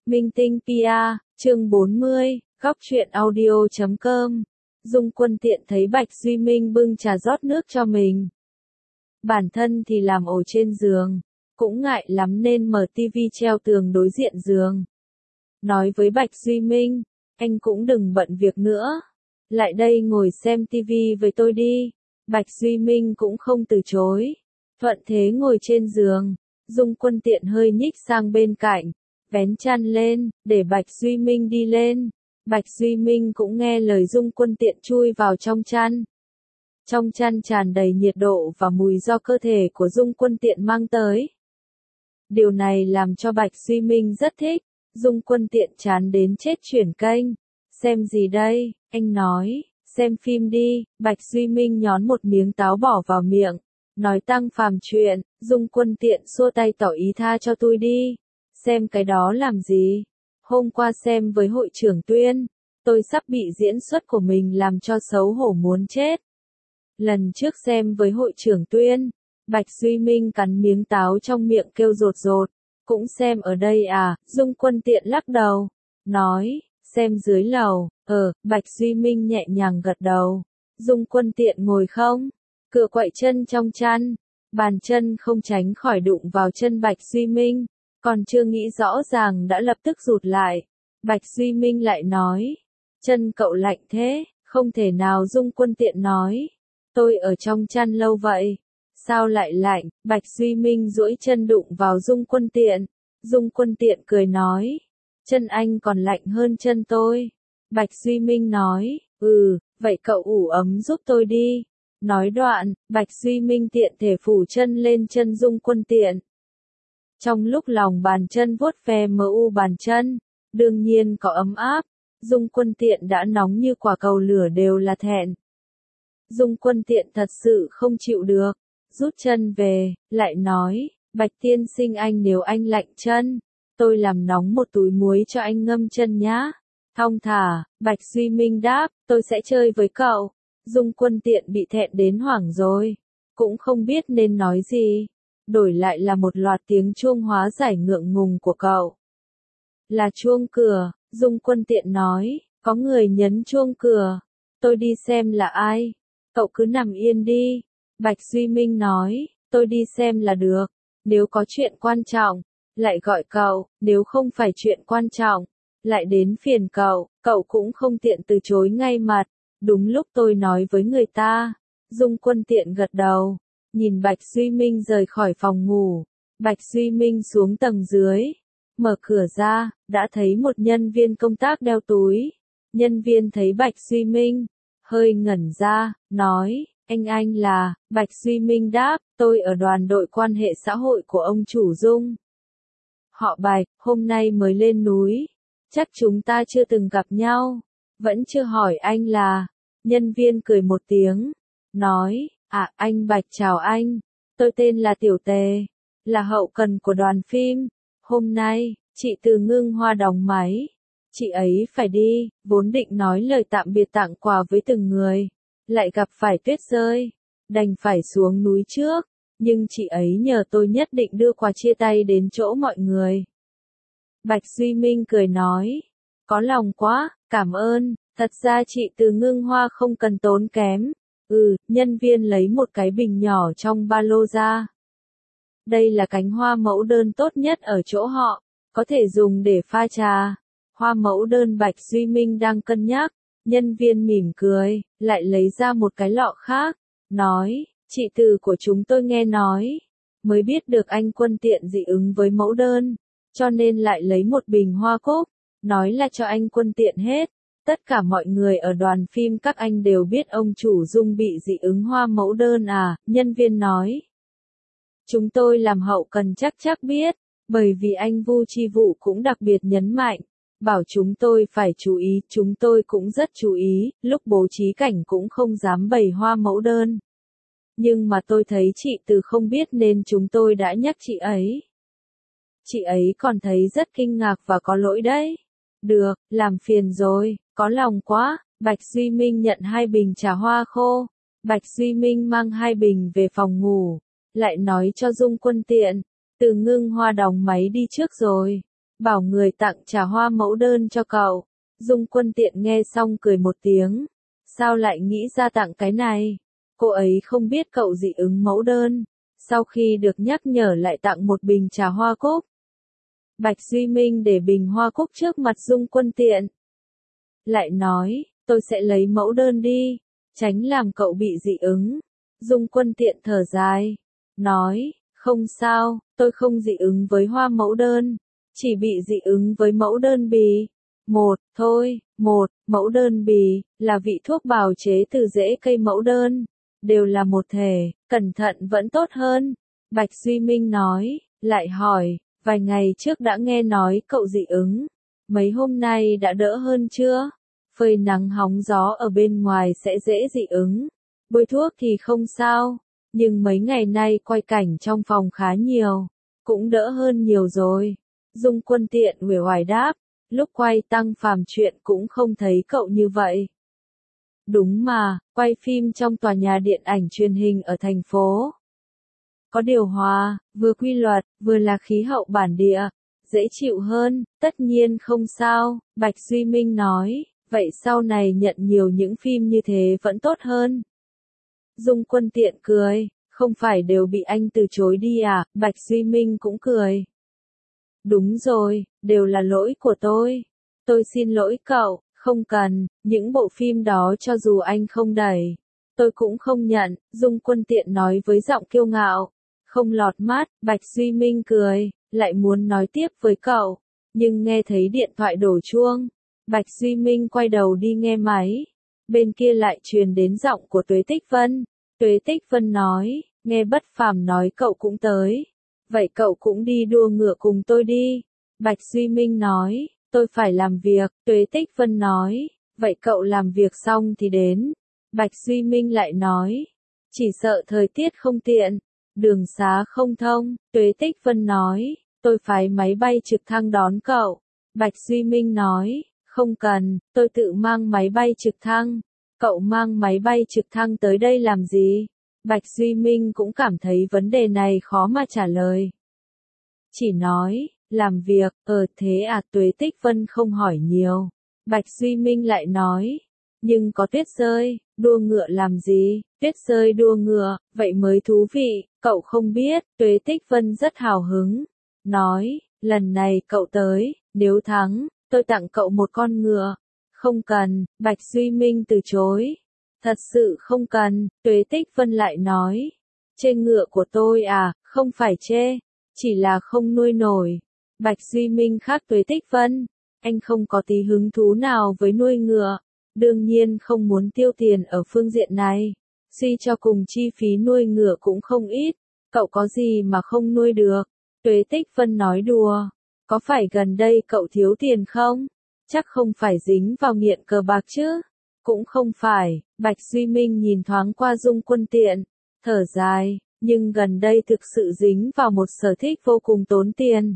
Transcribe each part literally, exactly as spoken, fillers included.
Minh Tinh pê e, chương bốn mươi, góc truyện audio chấm com. Dung Quân tiện thấy Bạch Duy Minh bưng trà rót nước cho mình. Bản thân thì làm ổ trên giường, cũng ngại lắm nên mở tivi treo tường đối diện giường. Nói với Bạch Duy Minh, anh cũng đừng bận việc nữa. Lại đây ngồi xem tivi với tôi đi. Bạch Duy Minh cũng không từ chối. Thuận thế ngồi trên giường, Dung Quân tiện hơi nhích sang bên cạnh, vén chăn lên, để Bạch Duy Minh đi lên. Bạch Duy Minh cũng nghe lời Dung Quân tiện chui vào trong chăn. Trong chăn tràn đầy nhiệt độ và mùi do cơ thể của Dung Quân tiện mang tới. Điều này làm cho Bạch Duy Minh rất thích. Dung Quân tiện chán đến chết chuyển kênh. Xem gì đây? Anh nói, xem phim đi. Bạch Duy Minh nhón một miếng táo bỏ vào miệng. Nói Tăng Phàm chuyện, Dung Quân tiện xua tay tỏ ý tha cho tôi đi. Xem cái đó làm gì? Hôm qua xem với hội trưởng Tuyên, tôi sắp bị diễn xuất của mình làm cho xấu hổ muốn chết. Lần trước xem với hội trưởng Tuyên, Bạch Duy Minh cắn miếng táo trong miệng kêu rột rột. Cũng xem ở đây à? Dung Quân tiện lắc đầu, nói, xem dưới lầu. Ờ, Bạch Duy Minh nhẹ nhàng gật đầu. Dung Quân tiện ngồi không? Cựa quậy chân trong chăn, bàn chân không tránh khỏi đụng vào chân Bạch Duy Minh, còn chưa nghĩ rõ ràng đã lập tức rụt lại. Bạch Duy Minh lại nói, chân cậu lạnh thế, không thể nào. Dung Quân tiện nói, tôi ở trong chăn lâu vậy, sao lại lạnh? Bạch Duy Minh duỗi chân đụng vào Dung Quân tiện. Dung Quân tiện cười nói, chân anh còn lạnh hơn chân tôi. Bạch Duy Minh nói, ừ, vậy cậu ủ ấm giúp tôi đi. Nói đoạn, Bạch Duy Minh tiện thể phủ chân lên chân Dung Quân tiện. Trong lúc lòng bàn chân vuốt ve mờ u bàn chân, đương nhiên có ấm áp. Dung Quân tiện đã nóng như quả cầu lửa đều là thẹn. Dung Quân tiện thật sự không chịu được, rút chân về, lại nói, Bạch tiên sinh anh nếu anh lạnh chân, tôi làm nóng một túi muối cho anh ngâm chân nhá. Thong thả, Bạch Duy Minh đáp, tôi sẽ chơi với cậu. Dung Quân tiện bị thẹn đến hoảng rồi, cũng không biết nên nói gì. Đổi lại là một loạt tiếng chuông hóa giải ngượng ngùng của cậu. Là chuông cửa. Dung Quân tiện nói, có người nhấn chuông cửa. Tôi đi xem là ai. Cậu cứ nằm yên đi. Bạch Duy Minh nói, tôi đi xem là được. Nếu có chuyện quan trọng, lại gọi cậu. Nếu không phải chuyện quan trọng, lại đến phiền cậu. Cậu cũng không tiện từ chối ngay mặt. Đúng lúc tôi nói với người ta. Dung Quân tiện gật đầu, nhìn Bạch Duy Minh rời khỏi phòng ngủ. Bạch Duy Minh xuống tầng dưới, mở cửa ra, đã thấy một nhân viên công tác đeo túi. Nhân viên thấy Bạch Duy Minh, hơi ngẩn ra, nói, anh anh là? Bạch Duy Minh đáp, tôi ở đoàn đội quan hệ xã hội của ông chủ Dung. Họ Bạch, hôm nay mới lên núi, chắc chúng ta chưa từng gặp nhau. Vẫn chưa hỏi anh là? Nhân viên cười một tiếng, nói, à, anh Bạch chào anh, tôi tên là Tiểu Tề, là hậu cần của đoàn phim. Hôm nay, chị Từ Ngưng Hoa đóng máy, chị ấy phải đi, vốn định nói lời tạm biệt tặng quà với từng người, lại gặp phải tuyết rơi, đành phải xuống núi trước, nhưng chị ấy nhờ tôi nhất định đưa quà chia tay đến chỗ mọi người. Bạch Duy Minh cười nói, có lòng quá, cảm ơn. Thật ra chị Từ Ngưng Hoa không cần tốn kém. Ừ, nhân viên lấy một cái bình nhỏ trong ba lô ra. Đây là cánh hoa mẫu đơn tốt nhất ở chỗ họ, có thể dùng để pha trà. Hoa mẫu đơn Bạch Duy Minh đang cân nhắc. Nhân viên mỉm cười, lại lấy ra một cái lọ khác, nói, chị Từ của chúng tôi nghe nói, mới biết được anh Quân tiện dị ứng với mẫu đơn, cho nên lại lấy một bình hoa cúc, nói là cho anh Quân tiện hết. Tất cả mọi người ở đoàn phim các anh đều biết ông chủ Dung bị dị ứng hoa mẫu đơn à? Nhân viên nói. Chúng tôi làm hậu cần chắc chắc biết, bởi vì anh Vu Chi Vụ cũng đặc biệt nhấn mạnh, bảo chúng tôi phải chú ý, chúng tôi cũng rất chú ý, lúc bố trí cảnh cũng không dám bày hoa mẫu đơn. Nhưng mà tôi thấy chị Từ không biết nên chúng tôi đã nhắc chị ấy. Chị ấy còn thấy rất kinh ngạc và có lỗi đấy. Được, làm phiền rồi. Có lòng quá. Bạch Duy Minh nhận hai bình trà hoa khô. Bạch Duy Minh mang hai bình về phòng ngủ, lại nói cho Dung Quân tiện, Từ Ngưng Hoa đóng máy đi trước rồi. bảo người tặng trà hoa mẫu đơn cho cậu. Dung Quân Tiện nghe xong cười một tiếng. Sao lại nghĩ ra tặng cái này? Cô ấy không biết cậu dị ứng mẫu đơn. Sau khi được nhắc nhở lại tặng một bình trà hoa cúc. Bạch Duy Minh để bình hoa cúc trước mặt Dung Quân Tiện. Lại nói, tôi sẽ lấy mẫu đơn đi, tránh làm cậu bị dị ứng. Dung Quân Tiện thở dài, nói, không sao, tôi không dị ứng với hoa mẫu đơn, chỉ bị dị ứng với mẫu đơn bì. Một, thôi, một, mẫu đơn bì, là vị thuốc bào chế từ rễ cây mẫu đơn, đều là một thể, cẩn thận vẫn tốt hơn. Bạch Duy Minh nói, lại hỏi, vài ngày trước đã nghe nói cậu dị ứng, mấy hôm nay đã đỡ hơn chưa? Phơi nắng hóng gió ở bên ngoài sẽ dễ dị ứng, bôi thuốc thì không sao, nhưng mấy ngày nay quay cảnh trong phòng khá nhiều, cũng đỡ hơn nhiều rồi. Dung Quân Tiện uể oải đáp, lúc quay Tăng Phàm chuyện cũng không thấy cậu như vậy. Đúng mà, quay phim trong tòa nhà điện ảnh truyền hình ở thành phố. Có điều hòa, vừa quy luật, vừa là khí hậu bản địa, dễ chịu hơn, tất nhiên không sao, Bạch Duy Minh nói, vậy sau này nhận nhiều những phim như thế vẫn tốt hơn. Dung Quân Tiện cười, không phải đều bị anh từ chối đi à, Bạch Duy Minh cũng cười. Đúng rồi, đều là lỗi của tôi. Tôi xin lỗi cậu, không cần, những bộ phim đó cho dù anh không đẩy, tôi cũng không nhận, Dung Quân Tiện nói với giọng kiêu ngạo. Không lọt mắt, Bạch Duy Minh cười, lại muốn nói tiếp với cậu, nhưng nghe thấy điện thoại đổ chuông. Bạch Duy Minh quay đầu đi nghe máy, bên kia lại truyền đến giọng của Tuế Tích Vân. Tuế Tích Vân nói, nghe Bất Phàm nói cậu cũng tới, vậy cậu cũng đi đua ngựa cùng tôi đi. Bạch Duy Minh nói, tôi phải làm việc. Tuế Tích Vân nói, vậy cậu làm việc xong thì đến. Bạch Duy Minh lại nói, chỉ sợ thời tiết không tiện, đường xá không thông. Tuế Tích Vân nói, tôi phái máy bay trực thăng đón cậu. Bạch Duy Minh nói, không cần, tôi tự mang máy bay trực thăng. Cậu mang máy bay trực thăng tới đây làm gì? Bạch Duy Minh cũng cảm thấy vấn đề này khó mà trả lời. Chỉ nói, làm việc, ờ thế à. Tuế Tích Vân không hỏi nhiều. Bạch Duy Minh lại nói, nhưng có tuyết rơi, đua ngựa làm gì? Tuyết rơi đua ngựa, vậy mới thú vị, cậu không biết. Tuế Tích Vân rất hào hứng, nói, lần này cậu tới, nếu thắng, tôi tặng cậu một con ngựa. Không cần, Bạch Duy Minh từ chối. Thật sự không cần, Tuế Tích Vân lại nói. Chê ngựa của tôi à, không phải chê, chỉ là không nuôi nổi. Bạch Duy Minh khác Tuế Tích Vân, anh không có tí hứng thú nào với nuôi ngựa, đương nhiên không muốn tiêu tiền ở phương diện này. Suy cho cùng chi phí nuôi ngựa cũng không ít, cậu có gì mà không nuôi được? Tuế Tích Vân nói đùa, có phải gần đây cậu thiếu tiền không? Chắc không phải dính vào nghiện cờ bạc chứ? Cũng không phải. Bạch Duy Minh nhìn thoáng qua Dung Quân Tiện, thở dài, nhưng gần đây thực sự dính vào một sở thích vô cùng tốn tiền.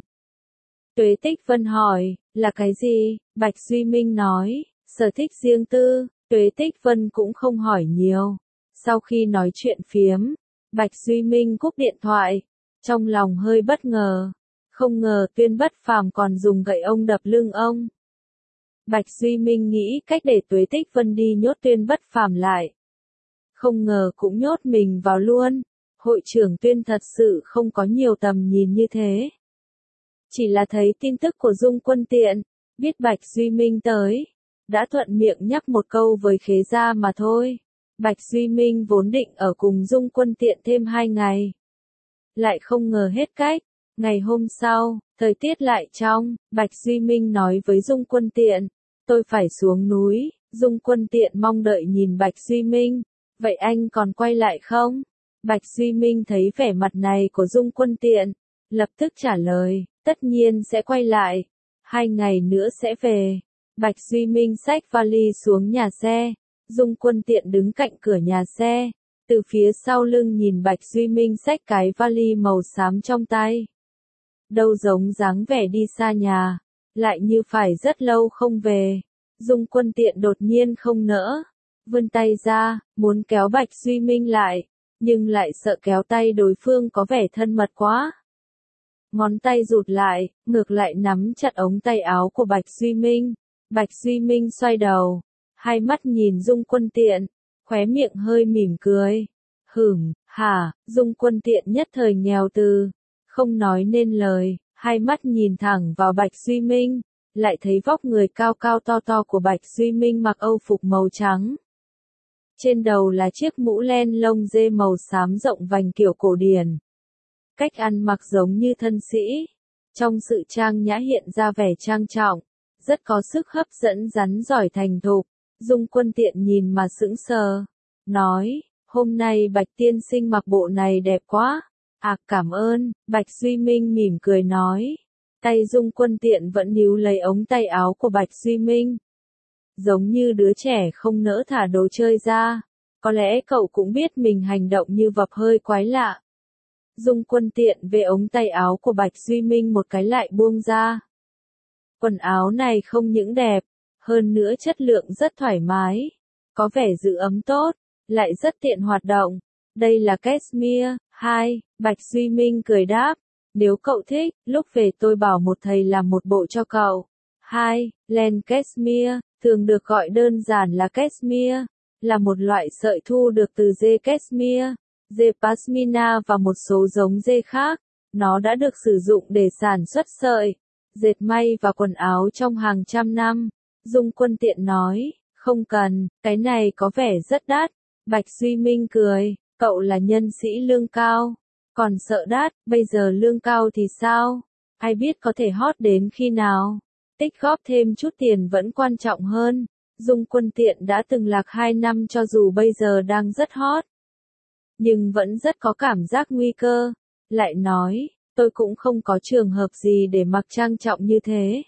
Tuế Tích Vân hỏi, là cái gì? Bạch Duy Minh nói, sở thích riêng tư. Tuế Tích Vân cũng không hỏi nhiều. Sau khi nói chuyện phiếm, Bạch Duy Minh cúp điện thoại, trong lòng hơi bất ngờ, không ngờ Tuyên Bất Phàm còn dùng gậy ông đập lưng ông. Bạch Duy Minh nghĩ cách để Tuế Tích Vân đi nhốt Tuyên Bất Phàm lại. Không ngờ cũng nhốt mình vào luôn. Hội trưởng Tuyên thật sự không có nhiều tầm nhìn như thế. Chỉ là thấy tin tức của Dung Quân Tiện, biết Bạch Duy Minh tới, đã thuận miệng nhắc một câu với Khế Gia mà thôi. Bạch Duy Minh vốn định ở cùng Dung Quân Tiện thêm hai ngày. Lại không ngờ hết cách. Ngày hôm sau, thời tiết lại trong, Bạch Duy Minh nói với Dung Quân Tiện, tôi phải xuống núi. Dung Quân Tiện mong đợi nhìn Bạch Duy Minh, vậy anh còn quay lại không? Bạch Duy Minh thấy vẻ mặt này của Dung Quân Tiện, lập tức trả lời, tất nhiên sẽ quay lại, hai ngày nữa sẽ về. Bạch Duy Minh xách vali xuống nhà xe, Dung Quân Tiện đứng cạnh cửa nhà xe, từ phía sau lưng nhìn Bạch Duy Minh xách cái vali màu xám trong tay. Đâu giống dáng vẻ đi xa nhà, lại như phải rất lâu không về. Dung Quân Tiện đột nhiên không nỡ, vươn tay ra, muốn kéo Bạch Duy Minh lại, nhưng lại sợ kéo tay đối phương có vẻ thân mật quá. ngón tay rụt lại, ngược lại nắm chặt ống tay áo của Bạch Duy Minh. Bạch Duy Minh xoay đầu, hai mắt nhìn Dung Quân Tiện, khóe miệng hơi mỉm cười. Hửm, hả, Dung Quân Tiện nhất thời nghèo từ, không nói nên lời, hai mắt nhìn thẳng vào Bạch Duy Minh, lại thấy vóc người cao cao to to của Bạch Duy Minh mặc âu phục màu trắng. Trên đầu là chiếc mũ len lông dê màu xám rộng vành kiểu cổ điển. Cách ăn mặc giống như thân sĩ, trong sự trang nhã hiện ra vẻ trang trọng, rất có sức hấp dẫn rắn giỏi thành thục. Dung Quân Tiện nhìn mà sững sờ, nói, hôm nay Bạch tiên sinh mặc bộ này đẹp quá. À cảm ơn, Bạch Duy Minh mỉm cười nói. Tay Dung Quân Tiện vẫn níu lấy ống tay áo của Bạch Duy Minh. Giống như đứa trẻ không nỡ thả đồ chơi ra. Có lẽ cậu cũng biết mình hành động như vập hơi quái lạ. Dung Quân Tiện về ống tay áo của Bạch Duy Minh một cái lại buông ra. Quần áo này không những đẹp, hơn nữa chất lượng rất thoải mái, có vẻ giữ ấm tốt, lại rất tiện hoạt động. Đây là cashmere. Hai, Bạch Duy Minh cười đáp, nếu cậu thích, lúc về tôi bảo một thầy làm một bộ cho cậu. Hai, len cashmere, thường được gọi đơn giản là cashmere, là một loại sợi thu được từ dê cashmere, dê pashmina và một số giống dê khác. Nó đã được sử dụng để sản xuất sợi, dệt may và quần áo trong hàng trăm năm. Dung Quân Tiện nói, không cần, cái này có vẻ rất đắt. Bạch Duy Minh cười, cậu là nhân sĩ lương cao, còn sợ đắt, bây giờ lương cao thì sao? Ai biết có thể hot đến khi nào? Tích góp thêm chút tiền vẫn quan trọng hơn. Dung Quân Tiện đã từng lạc hai năm cho dù bây giờ đang rất hot, nhưng vẫn rất có cảm giác nguy cơ. Lại nói, tôi cũng không có trường hợp gì để mặc trang trọng như thế.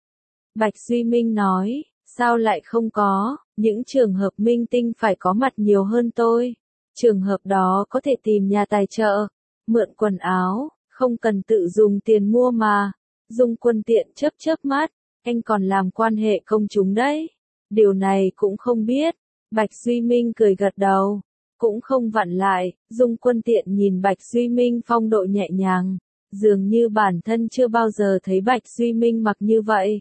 Bạch Duy Minh nói, sao lại không có, những trường hợp minh tinh phải có mặt nhiều hơn tôi. Trường hợp đó có thể tìm nhà tài trợ, mượn quần áo, không cần tự dùng tiền mua mà. Dung Quân Tiện chớp chớp mắt, anh còn làm quan hệ công chúng đấy. Điều này cũng không biết. Bạch Duy Minh cười gật đầu, cũng không vặn lại. Dung Quân Tiện nhìn Bạch Duy Minh phong độ nhẹ nhàng, dường như bản thân chưa bao giờ thấy Bạch Duy Minh mặc như vậy.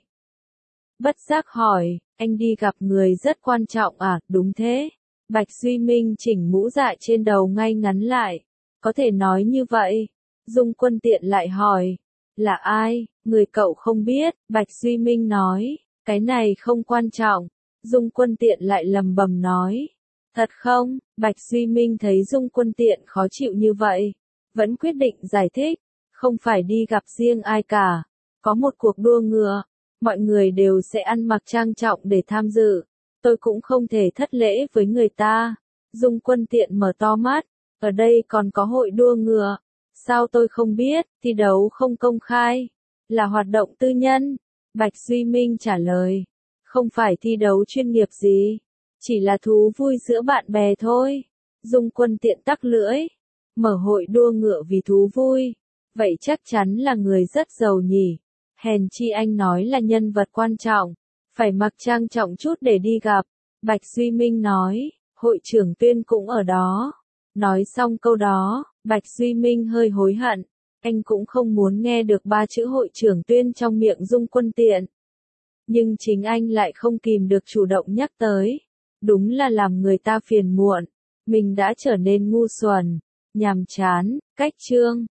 Bất giác hỏi, anh đi gặp người rất quan trọng à? Đúng thế. Bạch Duy Minh chỉnh mũ dạ trên đầu ngay ngắn lại. Có thể nói như vậy. Dung Quân Tiện lại hỏi, là ai? Người cậu không biết. Bạch Duy Minh nói, cái này không quan trọng. Dung Quân Tiện lại lầm bầm nói, thật không? Bạch Duy Minh thấy Dung Quân Tiện khó chịu như vậy, vẫn quyết định giải thích, không phải đi gặp riêng ai cả. Có một cuộc đua ngựa, mọi người đều sẽ ăn mặc trang trọng để tham dự. Tôi cũng không thể thất lễ với người ta. Dung Quân Tiện mở to mắt, ở đây còn có hội đua ngựa. Sao tôi không biết, thi đấu không công khai, là hoạt động tư nhân. Bạch Duy Minh trả lời, không phải thi đấu chuyên nghiệp gì, chỉ là thú vui giữa bạn bè thôi. Dung Quân Tiện tắc lưỡi, mở hội đua ngựa vì thú vui, vậy chắc chắn là người rất giàu nhỉ. Hèn chi anh nói là nhân vật quan trọng, phải mặc trang trọng chút để đi gặp. Bạch Duy Minh nói, hội trưởng Tuyên cũng ở đó. Nói xong câu đó, Bạch Duy Minh hơi hối hận, anh cũng không muốn nghe được ba chữ hội trưởng Tuyên trong miệng Dung Quân Tiện. Nhưng chính anh lại không kìm được chủ động nhắc tới. Đúng là làm người ta phiền muộn, mình đã trở nên ngu xuẩn, nhàm chán. Cách chương